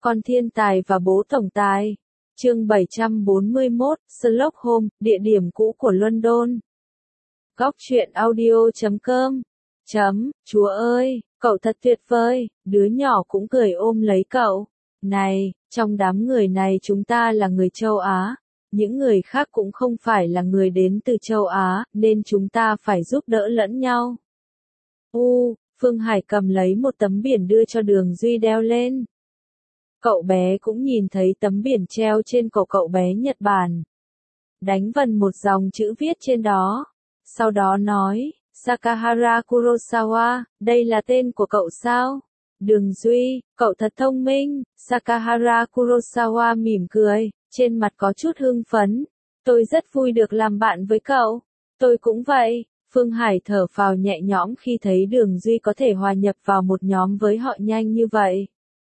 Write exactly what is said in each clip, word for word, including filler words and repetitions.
Con thiên tài và bố tổng tài. Chương bảy trăm bốn mươi mốt, Sherlock Holmes, địa điểm cũ của London. Góc truyện audio chấm com. Chấm, chúa ơi, cậu thật tuyệt vời, đứa nhỏ cũng cười ôm lấy cậu. Này, trong đám người này chúng ta là người châu Á, những người khác cũng không phải là người đến từ châu Á, nên chúng ta phải giúp đỡ lẫn nhau. U, Phương Hải cầm lấy một tấm biển đưa cho Đường Duy đeo lên. Cậu bé cũng nhìn thấy tấm biển treo trên cổ cậu bé Nhật Bản. Đánh vần một dòng chữ viết trên đó. Sau đó nói, Sakahara Kurosawa, đây là tên của cậu sao? Đường Duy, cậu thật thông minh. Sakahara Kurosawa mỉm cười, trên mặt có chút hưng phấn. Tôi rất vui được làm bạn với cậu. Tôi cũng vậy. Phương Hải thở phào nhẹ nhõm khi thấy Đường Duy có thể hòa nhập vào một nhóm với họ nhanh như vậy.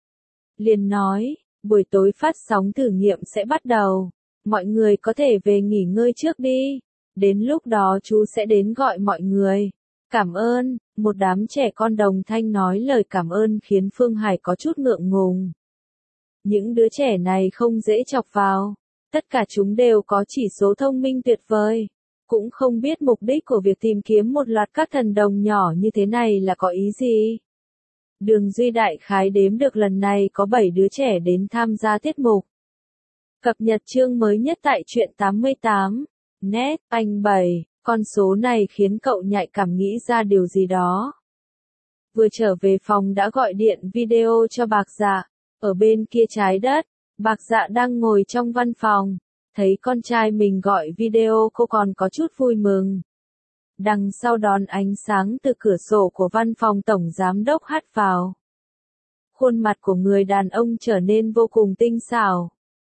Liền nói, buổi tối phát sóng thử nghiệm sẽ bắt đầu. Mọi người có thể về nghỉ ngơi trước đi. Đến lúc đó chú sẽ đến gọi mọi người. Cảm ơn, một đám trẻ con đồng thanh nói lời cảm ơn khiến Phương Hải có chút ngượng ngùng. Những đứa trẻ này không dễ chọc vào. Tất cả chúng đều có chỉ số thông minh tuyệt vời. Cũng không biết mục đích của việc tìm kiếm một loạt các thần đồng nhỏ như thế này là có ý gì. Đường Duy đại khái đếm được lần này có bảy đứa trẻ đến tham gia tiết mục. Cập nhật chương mới nhất tại truyện tám mươi tám. Net, anh bảy, con số này khiến cậu nhạy cảm nghĩ ra điều gì đó. Vừa trở về phòng đã gọi điện video cho Bạc Dạ, ở bên kia trái đất, Bạc Dạ đang ngồi trong văn phòng, thấy con trai mình gọi video cô còn có chút vui mừng. Đằng sau đón ánh sáng từ cửa sổ của văn phòng tổng giám đốc hắt vào. Khuôn mặt của người đàn ông trở nên vô cùng tinh xảo.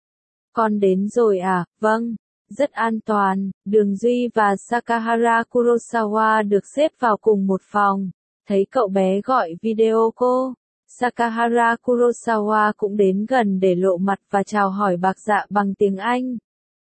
Con đến rồi à, vâng. Rất an toàn, Đường Duy và Sakahara Kurosawa được xếp vào cùng một phòng. Thấy cậu bé gọi video cô, Sakahara Kurosawa cũng đến gần để lộ mặt và chào hỏi Bạc Dạ bằng tiếng Anh.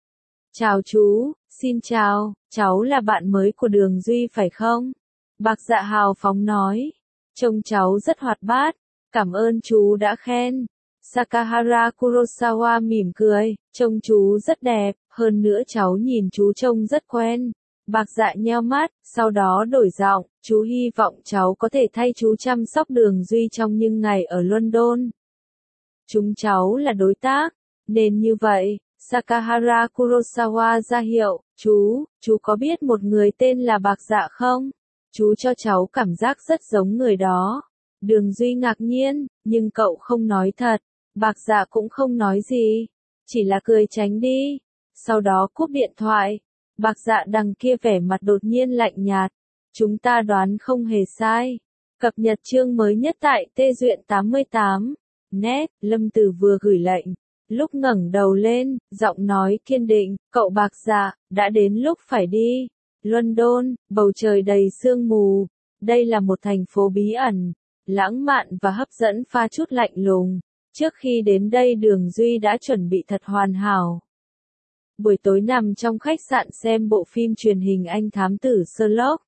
Chào chú, xin chào, cháu là bạn mới của Đường Duy phải không? Bạc Dạ hào phóng nói, trông cháu rất hoạt bát, cảm ơn chú đã khen. Sakahara Kurosawa mỉm cười, trông chú rất đẹp, hơn nữa cháu nhìn chú trông rất quen. Bạc Dạ nheo mắt, sau đó đổi giọng, chú hy vọng cháu có thể thay chú chăm sóc Đường Duy trong những ngày ở London. Chúng cháu là đối tác, nên như vậy, Sakahara Kurosawa ra hiệu, chú, chú có biết một người tên là Bạc Dạ không? Chú cho cháu cảm giác rất giống người đó. Đường Duy ngạc nhiên, nhưng cậu không nói thật. Bạc Dạ cũng không nói gì, chỉ là cười tránh đi. Sau đó cúp điện thoại. Bạc Dạ đằng kia vẻ mặt đột nhiên lạnh nhạt. Chúng ta đoán không hề sai. Cập nhật chương mới nhất tại Tê Duyện tám mươi tám. Net, Lâm Tử vừa gửi lệnh. Lúc ngẩng đầu lên, giọng nói kiên định, cậu Bạc Dạ, đã đến lúc phải đi. London, bầu trời đầy sương mù. Đây là một thành phố bí ẩn, lãng mạn và hấp dẫn pha chút lạnh lùng. Trước khi đến đây Đường Duy đã chuẩn bị thật hoàn hảo. Buổi tối nằm trong khách sạn xem bộ phim truyền hình anh thám tử Sherlock.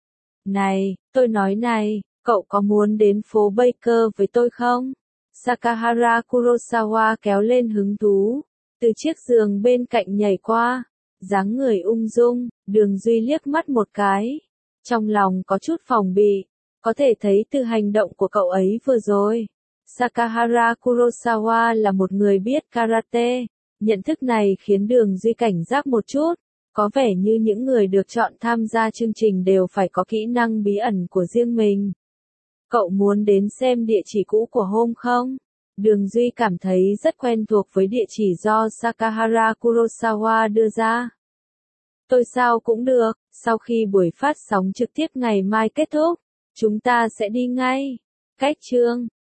Này, tôi nói này, cậu có muốn đến phố Baker với tôi không? Sakahara Kurosawa kéo lên hứng thú, từ chiếc giường bên cạnh nhảy qua, dáng người ung dung, Đường Duy liếc mắt một cái. Trong lòng có chút phòng bị, có thể thấy từ hành động của cậu ấy vừa rồi. Sakahara Kurosawa là một người biết karate, nhận thức này khiến Đường Duy cảnh giác một chút, có vẻ như những người được chọn tham gia chương trình đều phải có kỹ năng bí ẩn của riêng mình. Cậu muốn đến xem địa chỉ cũ của Holmes không? Đường Duy cảm thấy rất quen thuộc với địa chỉ do Sakahara Kurosawa đưa ra. Tôi sao cũng được, sau khi buổi phát sóng trực tiếp ngày mai kết thúc, chúng ta sẽ đi ngay. Cách chương